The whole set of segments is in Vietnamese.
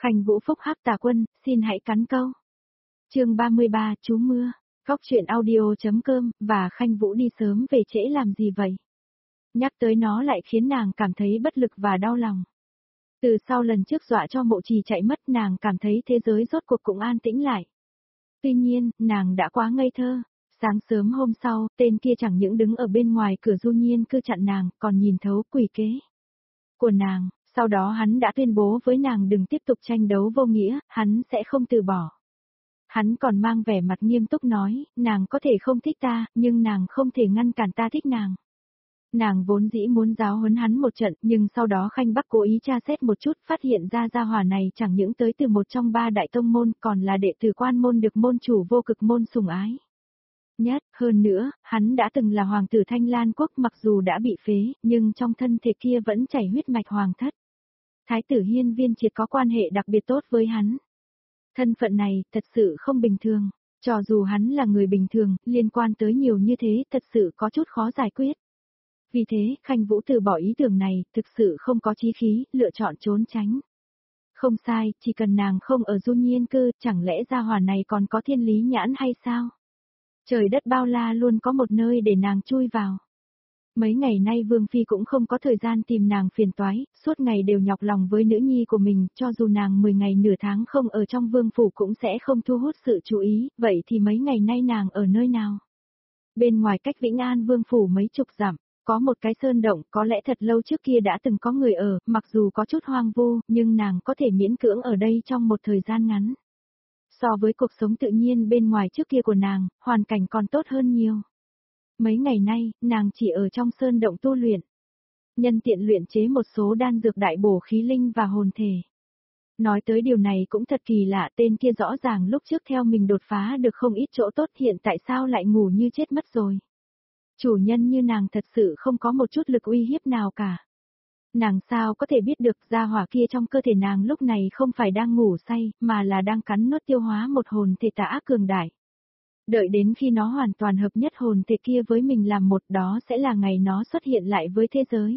Khanh Vũ phúc hắc tà quân, xin hãy cắn câu. Chương 33, chú mưa. Góc truyện audio.com, và Khanh Vũ đi sớm về trễ làm gì vậy? Nhắc tới nó lại khiến nàng cảm thấy bất lực và đau lòng. Từ sau lần trước dọa cho Mộ Trì chạy mất, nàng cảm thấy thế giới rốt cuộc cũng an tĩnh lại. Tuy nhiên, nàng đã quá ngây thơ. Sáng sớm hôm sau, tên kia chẳng những đứng ở bên ngoài cửa Du Nhiên cư chặn nàng, còn nhìn thấu quỷ kế của nàng. Sau đó hắn đã tuyên bố với nàng đừng tiếp tục tranh đấu vô nghĩa, hắn sẽ không từ bỏ. Hắn còn mang vẻ mặt nghiêm túc nói, nàng có thể không thích ta, nhưng nàng không thể ngăn cản ta thích nàng. Nàng vốn dĩ muốn giáo huấn hắn một trận, nhưng sau đó Khanh Bắc cố ý tra xét một chút, phát hiện ra gia hỏa này chẳng những tới từ một trong ba đại tông môn, còn là đệ tử Quan môn được môn chủ Vô Cực môn sủng ái nhất. Hơn nữa, hắn đã từng là hoàng tử Thanh Lan quốc, mặc dù đã bị phế, nhưng trong thân thể kia vẫn chảy huyết mạch hoàng thất. Thái tử Hiên Viên Triệt có quan hệ đặc biệt tốt với hắn. Thân phận này, thật sự không bình thường. Cho dù hắn là người bình thường, liên quan tới nhiều như thế, thật sự có chút khó giải quyết. Vì thế, Khanh Vũ từ bỏ ý tưởng này, thực sự không có chí khí, lựa chọn trốn tránh. Không sai, chỉ cần nàng không ở Du Nhiên cư, chẳng lẽ gia hỏa này còn có thiên lý nhãn hay sao? Trời đất bao la luôn có một nơi để nàng chui vào. Mấy ngày nay Vương Phi cũng không có thời gian tìm nàng phiền toái, suốt ngày đều nhọc lòng với nữ nhi của mình, cho dù nàng 10 ngày nửa tháng không ở trong vương phủ cũng sẽ không thu hút sự chú ý, vậy thì mấy ngày nay nàng ở nơi nào? Bên ngoài cách Vĩnh An vương phủ mấy chục dặm, có một cái sơn động, có lẽ thật lâu trước kia đã từng có người ở, mặc dù có chút hoang vu, nhưng nàng có thể miễn cưỡng ở đây trong một thời gian ngắn. So với cuộc sống tự nhiên bên ngoài trước kia của nàng, hoàn cảnh còn tốt hơn nhiều. Mấy ngày nay, nàng chỉ ở trong sơn động tu luyện. Nhân tiện luyện chế một số đan dược đại bổ khí linh và hồn thể. Nói tới điều này cũng thật kỳ lạ, tên kia rõ ràng lúc trước theo mình đột phá được không ít chỗ tốt, hiện tại sao lại ngủ như chết mất rồi. Chủ nhân như nàng thật sự không có một chút lực uy hiếp nào cả. Nàng sao có thể biết được gia hỏa kia trong cơ thể nàng lúc này không phải đang ngủ say, mà là đang cắn nuốt tiêu hóa một hồn thể tà ác cường đại. Đợi đến khi nó hoàn toàn hợp nhất hồn thể kia với mình làm một, đó sẽ là ngày nó xuất hiện lại với thế giới.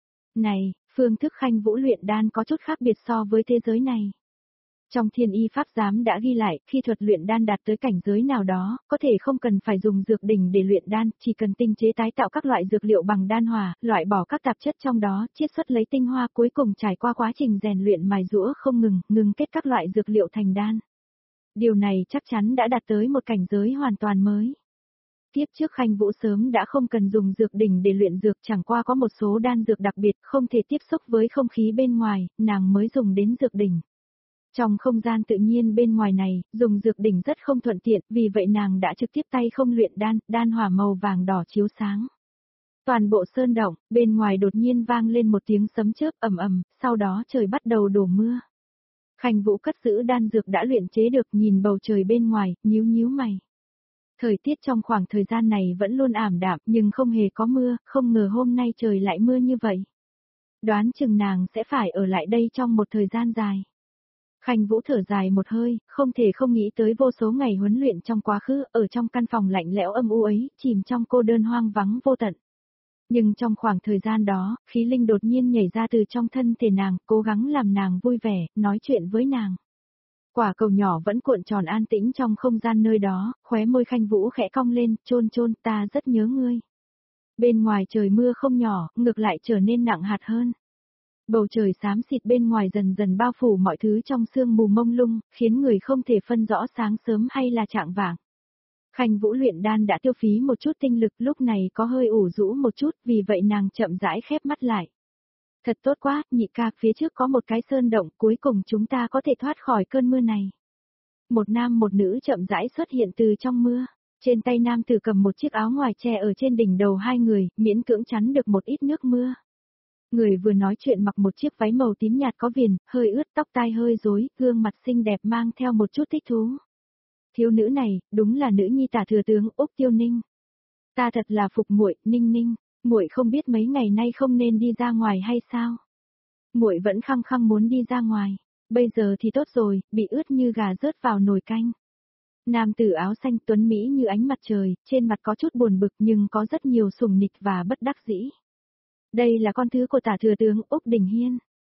Này, phương thức Khanh Vũ luyện đan có chút khác biệt so với thế giới này. Trong Thiên Y Pháp Giám đã ghi lại, khi thuật luyện đan đạt tới cảnh giới nào đó, có thể không cần phải dùng dược đỉnh để luyện đan, chỉ cần tinh chế tái tạo các loại dược liệu bằng đan hỏa, loại bỏ các tạp chất trong đó, chiết xuất lấy tinh hoa, cuối cùng trải qua quá trình rèn luyện mài giũa không ngừng, ngừng kết các loại dược liệu thành đan. Điều này chắc chắn đã đạt tới một cảnh giới hoàn toàn mới. Tiếp trước Khanh Vũ sớm đã không cần dùng dược đỉnh để luyện dược, chẳng qua có một số đan dược đặc biệt không thể tiếp xúc với không khí bên ngoài, nàng mới dùng đến dược đỉnh. Trong không gian tự nhiên bên ngoài này, dùng dược đỉnh rất không thuận tiện, vì vậy nàng đã trực tiếp tay không luyện đan, đan hỏa màu vàng đỏ chiếu sáng. Toàn bộ sơn động, bên ngoài đột nhiên vang lên một tiếng sấm chớp ầm ầm, sau đó trời bắt đầu đổ mưa. Khanh Vũ cất giữ đan dược đã luyện chế được, nhìn bầu trời bên ngoài, nhíu nhíu mày. Thời tiết trong khoảng thời gian này vẫn luôn ảm đạm, nhưng không hề có mưa, không ngờ hôm nay trời lại mưa như vậy. Đoán chừng nàng sẽ phải ở lại đây trong một thời gian dài. Khanh Vũ thở dài một hơi, không thể không nghĩ tới vô số ngày huấn luyện trong quá khứ, ở trong căn phòng lạnh lẽo âm u ấy, chìm trong cô đơn hoang vắng vô tận. Nhưng trong khoảng thời gian đó, khí linh đột nhiên nhảy ra từ trong thân thể nàng, cố gắng làm nàng vui vẻ, nói chuyện với nàng. Quả cầu nhỏ vẫn cuộn tròn an tĩnh trong không gian nơi đó, khóe môi Khanh Vũ khẽ cong lên, chôn chôn, ta rất nhớ ngươi. Bên ngoài trời mưa không nhỏ, ngược lại trở nên nặng hạt hơn. Bầu trời xám xịt bên ngoài dần dần bao phủ mọi thứ trong sương mù mông lung, khiến người không thể phân rõ sáng sớm hay là chạng vạng. Khanh Vũ luyện đan đã tiêu phí một chút tinh lực, lúc này có hơi ủ rũ một chút, vì vậy nàng chậm rãi khép mắt lại. Thật tốt quá, nhị ca, phía trước có một cái sơn động, cuối cùng chúng ta có thể thoát khỏi cơn mưa này. Một nam một nữ chậm rãi xuất hiện từ trong mưa. Trên tay nam tử cầm một chiếc áo ngoài che ở trên đỉnh đầu hai người, miễn cưỡng chắn được một ít nước mưa. Người vừa nói chuyện mặc một chiếc váy màu tím nhạt có viền, hơi ướt, tóc tai hơi rối, gương mặt xinh đẹp mang theo một chút thích thú. Thiếu nữ này, đúng là nữ nhi Tả thừa tướng Úc Tiêu Ninh. Ta thật là phục muội, Ninh Ninh, muội không biết mấy ngày nay không nên đi ra ngoài hay sao? Muội vẫn khăng khăng muốn đi ra ngoài, bây giờ thì tốt rồi, bị ướt như gà rớt vào nồi canh. Nam tử áo xanh tuấn mỹ như ánh mặt trời, trên mặt có chút buồn bực nhưng có rất nhiều sủng nịch và bất đắc dĩ. Đây là con thứ của Tả thừa tướng Úc Đình Hiên.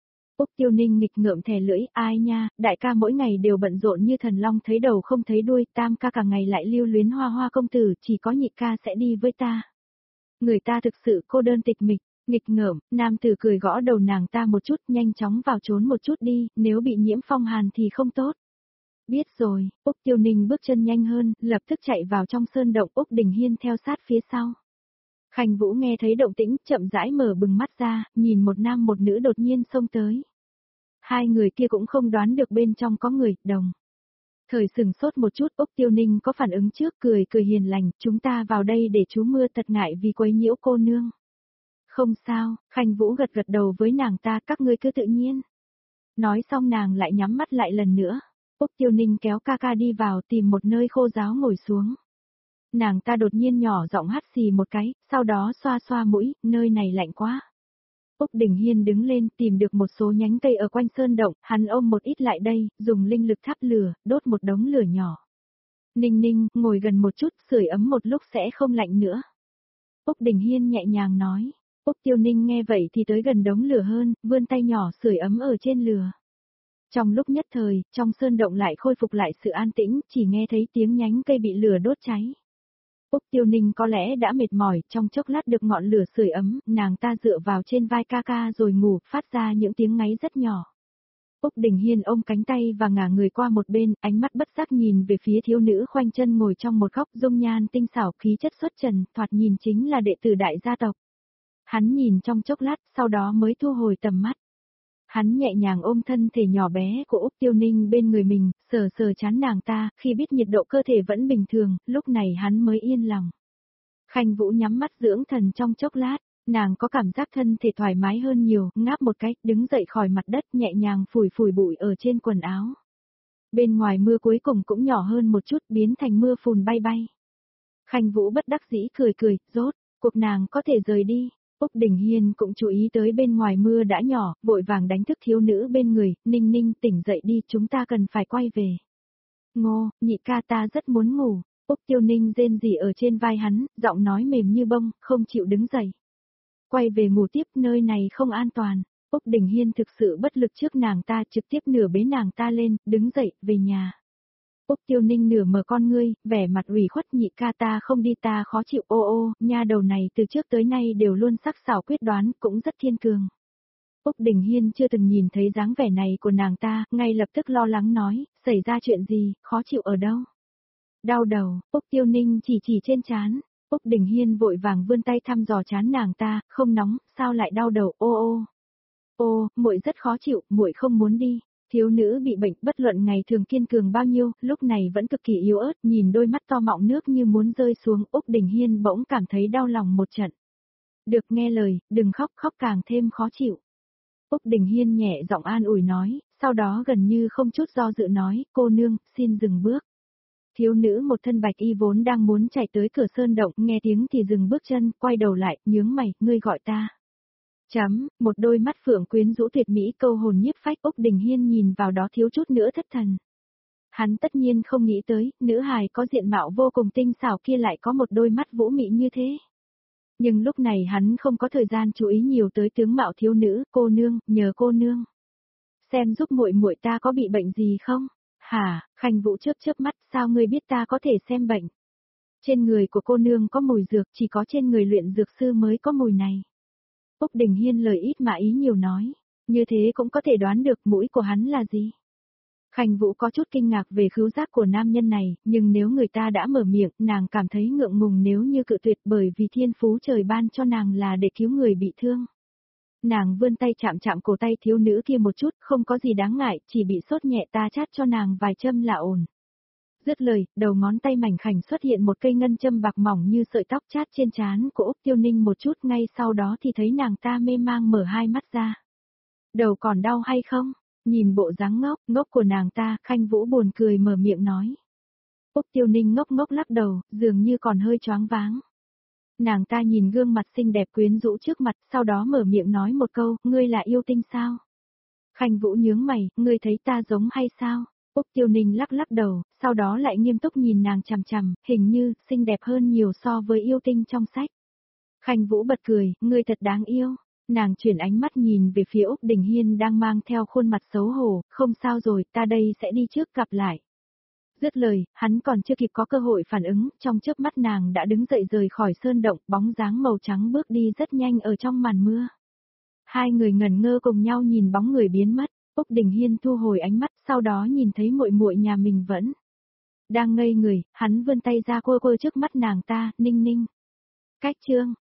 Úc Tiêu Ninh nghịch ngợm thè lưỡi, ai nha, đại ca mỗi ngày đều bận rộn như thần long thấy đầu không thấy đuôi, tam ca cả ngày lại lưu luyến Hoa Hoa công tử, chỉ có nhị ca sẽ đi với ta. Người ta thực sự cô đơn tịch mịch, nghịch ngợm, nam tử cười gõ đầu nàng ta một chút, nhanh chóng vào trốn một chút đi, nếu bị nhiễm phong hàn thì không tốt. Biết rồi, Úc Tiêu Ninh bước chân nhanh hơn, lập tức chạy vào trong sơn động, Úc Đình Hiên theo sát phía sau. Khanh Vũ nghe thấy động tĩnh, chậm rãi mở bừng mắt ra, nhìn một nam một nữ đột nhiên xông tới. Hai người kia cũng không đoán được bên trong có người, đồng. Thời sừng sốt một chút, Úc Tiêu Ninh có phản ứng trước, cười cười hiền lành, chúng ta vào đây để trú mưa, thật ngại vì quấy nhiễu cô nương. Không sao, Khanh Vũ gật gật đầu với nàng ta, các ngươi cứ tự nhiên. Nói xong nàng lại nhắm mắt lại lần nữa. Úc Tiêu Ninh kéo ca ca đi vào tìm một nơi khô ráo ngồi xuống. Nàng ta đột nhiên nhỏ giọng hắt xì một cái, sau đó xoa xoa mũi, nơi này lạnh quá. Úc Đình Hiên đứng lên tìm được một số nhánh cây ở quanh sơn động, hắn ôm một ít lại đây, dùng linh lực thắp lửa, đốt một đống lửa nhỏ. Ninh Ninh, ngồi gần một chút, sưởi ấm một lúc sẽ không lạnh nữa. Úc Đình Hiên nhẹ nhàng nói. Úc Tiêu Ninh nghe vậy thì tới gần đống lửa hơn, vươn tay nhỏ sưởi ấm ở trên lửa. Trong lúc nhất thời, trong sơn động lại khôi phục lại sự an tĩnh, chỉ nghe thấy tiếng nhánh cây bị lửa đốt cháy. Úc Tiêu Ninh có lẽ đã mệt mỏi, trong chốc lát được ngọn lửa sưởi ấm, nàng ta dựa vào trên vai ca ca rồi ngủ, phát ra những tiếng ngáy rất nhỏ. Úc Đình Hiên ôm cánh tay và ngả người qua một bên, ánh mắt bất giác nhìn về phía thiếu nữ khoanh chân ngồi trong một góc, dung nhan tinh xảo, khí chất xuất trần, thoạt nhìn chính là đệ tử đại gia tộc. Hắn nhìn trong chốc lát, sau đó mới thu hồi tầm mắt. Hắn nhẹ nhàng ôm thân thể nhỏ bé của Úc Tiêu Ninh bên người mình, sờ sờ trán nàng ta, khi biết nhiệt độ cơ thể vẫn bình thường, lúc này hắn mới yên lòng. Khanh Vũ nhắm mắt dưỡng thần trong chốc lát, nàng có cảm giác thân thể thoải mái hơn nhiều, ngáp một cái, đứng dậy khỏi mặt đất nhẹ nhàng phủi phủi bụi ở trên quần áo. Bên ngoài mưa cuối cùng cũng nhỏ hơn một chút, biến thành mưa phùn bay bay. Khanh Vũ bất đắc dĩ cười cười, rốt, cuộc nàng có thể rời đi. Úc Đình Hiên cũng chú ý tới bên ngoài mưa đã nhỏ, vội vàng đánh thức thiếu nữ bên người, Ninh Ninh tỉnh dậy đi, chúng ta cần phải quay về. Ngô, nhị ca ta rất muốn ngủ. Úc Tiêu Ninh rên rỉ ở trên vai hắn, giọng nói mềm như bông, không chịu đứng dậy. Quay về ngủ tiếp, nơi này không an toàn. Úc Đình Hiên thực sự bất lực trước nàng ta, trực tiếp nửa bế nàng ta lên, đứng dậy, về nhà. Úc Tiêu Ninh nửa mở con ngươi, vẻ mặt ủy khuất, nhị ca ta không đi, ta khó chịu, ô ô, nha đầu này từ trước tới nay đều luôn sắc sảo quyết đoán, cũng rất thiên cường. Úc Đình Hiên chưa từng nhìn thấy dáng vẻ này của nàng ta, ngay lập tức lo lắng nói, xảy ra chuyện gì, khó chịu ở đâu? Đau đầu, Úc Tiêu Ninh chỉ trên trán. Úc Đình Hiên vội vàng vươn tay thăm dò trán nàng ta, không nóng, sao lại đau đầu, ô ô. Ô, muội rất khó chịu, muội không muốn đi. Thiếu nữ bị bệnh, bất luận ngày thường kiên cường bao nhiêu, lúc này vẫn cực kỳ yếu ớt, nhìn đôi mắt to mọng nước như muốn rơi xuống, Úc Đình Hiên bỗng cảm thấy đau lòng một trận. Được nghe lời, đừng khóc, khóc càng thêm khó chịu. Úc Đình Hiên nhẹ giọng an ủi nói, sau đó gần như không chút do dự nói, cô nương, xin dừng bước. Thiếu nữ một thân bạch y vốn đang muốn chạy tới cửa sơn động, nghe tiếng thì dừng bước chân, quay đầu lại, nhướng mày, ngươi gọi ta. Một đôi mắt phượng quyến rũ tuyệt mỹ câu hồn nhiếp phách, Úc Đình Hiên nhìn vào đó thiếu chút nữa thất thần. Hắn tất nhiên không nghĩ tới, nữ hài có diện mạo vô cùng tinh xảo kia lại có một đôi mắt vũ mị như thế. Nhưng lúc này hắn không có thời gian chú ý nhiều tới tướng mạo thiếu nữ, cô nương, nhờ cô nương. Xem giúp muội muội ta có bị bệnh gì không? Hả, Khanh Vũ chớp chớp mắt, sao ngươi biết ta có thể xem bệnh? Trên người của cô nương có mùi dược, chỉ có trên người luyện dược sư mới có mùi này. Úc Đình Hiên lời ít mà ý nhiều nói, như thế cũng có thể đoán được mũi của hắn là gì. Khanh Vũ có chút kinh ngạc về khứu giác của nam nhân này, nhưng nếu người ta đã mở miệng, nàng cảm thấy ngượng ngùng nếu như cự tuyệt bởi vì thiên phú trời ban cho nàng là để cứu người bị thương. Nàng vươn tay chạm chạm cổ tay thiếu nữ kia một chút, không có gì đáng ngại, chỉ bị sốt nhẹ, ta chát cho nàng vài châm là ổn. Dứt lời, đầu ngón tay mảnh khảnh xuất hiện một cây ngân châm bạc mỏng như sợi tóc chát trên trán của Úc Tiêu Ninh một chút, ngay sau đó thì thấy nàng ta mê mang mở hai mắt ra. Đầu còn đau hay không? Nhìn bộ dáng ngốc của nàng ta, Khanh Vũ buồn cười mở miệng nói. Úc Tiêu Ninh ngốc ngốc lắc đầu, dường như còn hơi choáng váng. Nàng ta nhìn gương mặt xinh đẹp quyến rũ trước mặt, sau đó mở miệng nói một câu, ngươi là yêu tinh sao? Khanh Vũ nhướng mày, ngươi thấy ta giống hay sao? Úc Tiêu Ninh lắc lắc đầu, sau đó lại nghiêm túc nhìn nàng chằm chằm, hình như, xinh đẹp hơn nhiều so với yêu tinh trong sách. Khanh Vũ bật cười, ngươi thật đáng yêu. Nàng chuyển ánh mắt nhìn về phía Úc Đình Hiên đang mang theo khuôn mặt xấu hổ, không sao rồi, ta đây sẽ đi trước gặp lại. Dứt lời, hắn còn chưa kịp có cơ hội phản ứng, trong chớp mắt nàng đã đứng dậy rời khỏi sơn động, bóng dáng màu trắng bước đi rất nhanh ở trong màn mưa. Hai người ngẩn ngơ cùng nhau nhìn bóng người biến mất, Úc Đình Hiên thu hồi ánh mắt, sau đó nhìn thấy muội muội nhà mình vẫn đang ngây người, hắn vươn tay ra quơ quơ trước mắt nàng ta, Ninh Ninh. Cách chương